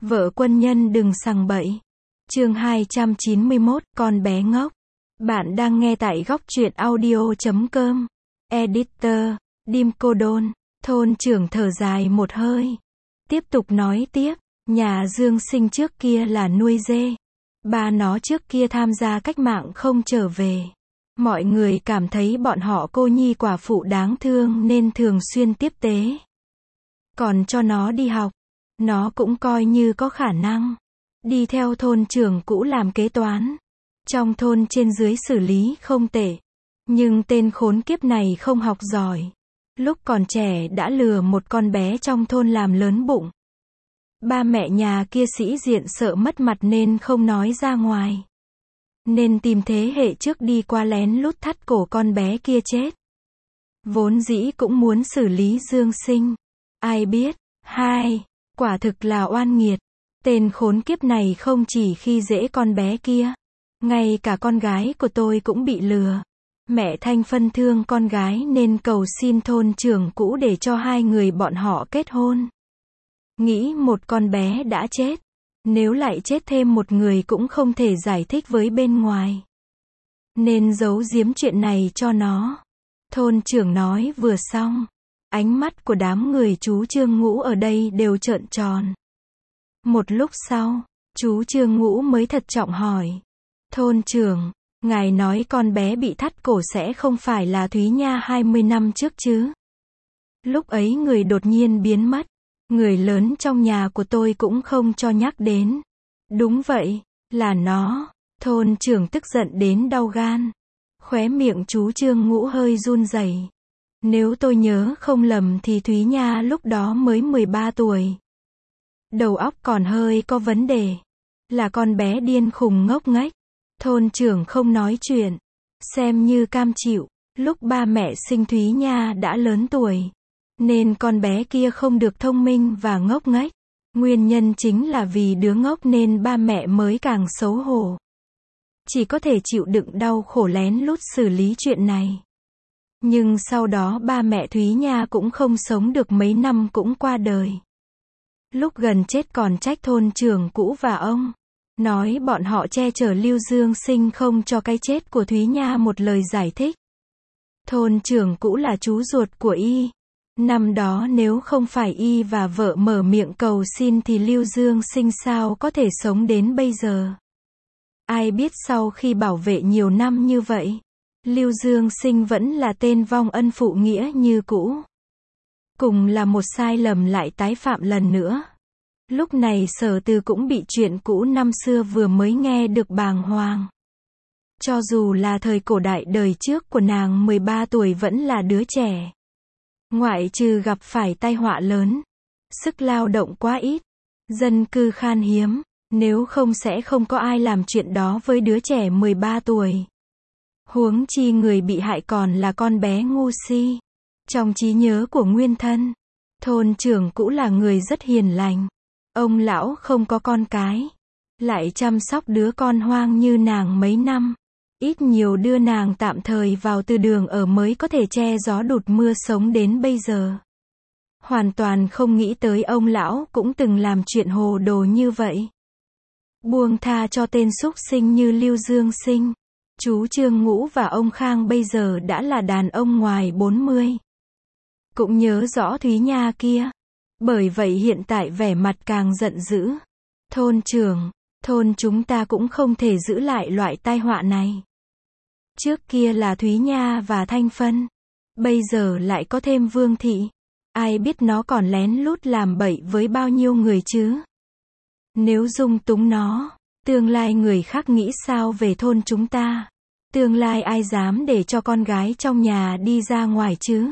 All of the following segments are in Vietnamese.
Vợ quân nhân đừng sằng bậy. Chương 291, con bé ngốc. Bạn đang nghe tại góc truyện audio.com. Editor, Dim Cô Đôn. Thôn trưởng thở dài một hơi. Tiếp tục nói tiếp, nhà Dương Sinh trước kia là nuôi dê. Ba nó trước kia tham gia cách mạng không trở về. Mọi người cảm thấy bọn họ cô nhi quả phụ đáng thương nên thường xuyên tiếp tế. Còn cho nó đi học, nó cũng coi như có khả năng. Đi theo thôn trưởng cũ làm kế toán. Trong thôn trên dưới xử lý không tệ. Nhưng tên khốn kiếp này không học giỏi. Lúc còn trẻ đã lừa một con bé trong thôn làm lớn bụng. Ba mẹ nhà kia sĩ diện sợ mất mặt nên không nói ra ngoài. Nên tìm thế hệ trước đi qua lén lút thắt cổ con bé kia chết. Vốn dĩ cũng muốn xử lý Dương Sinh. Ai biết, quả thực là oan nghiệt. Tên khốn kiếp này không chỉ khi dễ con bé kia. Ngay cả con gái của tôi cũng bị lừa. Mẹ Thanh phân thương con gái nên cầu xin thôn trưởng cũ để cho hai người bọn họ kết hôn. Nghĩ một con bé đã chết. Nếu lại chết thêm một người cũng không thể giải thích với bên ngoài. Nên giấu giếm chuyện này cho nó. Thôn trưởng nói vừa xong. Ánh mắt của đám người chú Trương Ngũ ở đây đều trợn tròn. Một lúc sau, chú Trương Ngũ mới thật trọng hỏi. Thôn trưởng, ngài nói con bé bị thắt cổ sẽ không phải là Thúy Nha 20 năm trước chứ? Lúc ấy người đột nhiên biến mất. Người lớn trong nhà của tôi cũng không cho nhắc đến. Đúng vậy, là nó. Thôn trưởng tức giận đến đau gan. Khóe miệng chú Trương Ngũ hơi run rẩy. Nếu tôi nhớ không lầm thì Thúy Nha lúc đó mới 13 tuổi. Đầu óc còn hơi có vấn đề. Là con bé điên khùng ngốc nghếch. Thôn trưởng không nói chuyện. Xem như cam chịu. Lúc ba mẹ sinh Thúy Nha đã lớn tuổi. Nên con bé kia không được thông minh và ngốc nghếch. Nguyên nhân chính là vì đứa ngốc nên ba mẹ mới càng xấu hổ. Chỉ có thể chịu đựng đau khổ lén lút xử lý chuyện này. Nhưng sau đó ba mẹ Thúy Nha cũng không sống được mấy năm cũng qua đời. Lúc gần chết còn trách thôn trưởng cũ và ông. Nói bọn họ che chở Lưu Dương Sinh không cho cái chết của Thúy Nha một lời giải thích. Thôn trưởng cũ là chú ruột của y. Năm đó nếu không phải y và vợ mở miệng cầu xin thì Lưu Dương Sinh sao có thể sống đến bây giờ. Ai biết sau khi bảo vệ nhiều năm như vậy, Lưu Dương Sinh vẫn là tên vong ân phụ nghĩa như cũ. Cùng là một sai lầm lại tái phạm lần nữa. Lúc này Sở Từ cũng bị chuyện cũ năm xưa vừa mới nghe được bàng hoàng. Cho dù là thời cổ đại đời trước của nàng 13 tuổi vẫn là đứa trẻ. Ngoại trừ gặp phải tai họa lớn, sức lao động quá ít, dân cư khan hiếm, nếu không sẽ không có ai làm chuyện đó với đứa trẻ 13 tuổi. Huống chi người bị hại còn là con bé ngu si. Trong trí nhớ của nguyên thân, thôn trưởng cũ là người rất hiền lành. Ông lão không có con cái, lại chăm sóc đứa con hoang như nàng mấy năm. Ít nhiều đưa nàng tạm thời vào từ đường ở mới có thể che gió đụt mưa sống đến bây giờ. Hoàn toàn không nghĩ tới ông lão cũng từng làm chuyện hồ đồ như vậy. Buông tha cho tên súc sinh như Lưu Dương Sinh. Chú Trương Ngũ và ông Khang bây giờ đã là đàn ông ngoài 40. Cũng nhớ rõ Thúy Nha kia. Bởi vậy hiện tại vẻ mặt càng giận dữ. Thôn trưởng, thôn chúng ta cũng không thể giữ lại loại tai họa này. Trước kia là Thúy Nha và Thanh Phân. Bây giờ lại có thêm Vương Thị. Ai biết nó còn lén lút làm bậy với bao nhiêu người chứ? Nếu dung túng nó, tương lai người khác nghĩ sao về thôn chúng ta? Tương lai ai dám để cho con gái trong nhà đi ra ngoài chứ?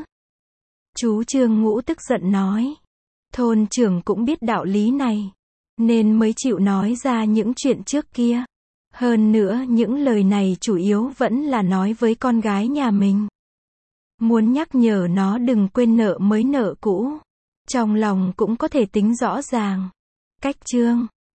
Chú Trương Ngũ tức giận nói. Thôn trưởng cũng biết đạo lý này. Nên mới chịu nói ra những chuyện trước kia. Hơn nữa những lời này chủ yếu vẫn là nói với con gái nhà mình. Muốn nhắc nhở nó đừng quên nợ mới nợ cũ. Trong lòng cũng có thể tính rõ ràng. Cách chương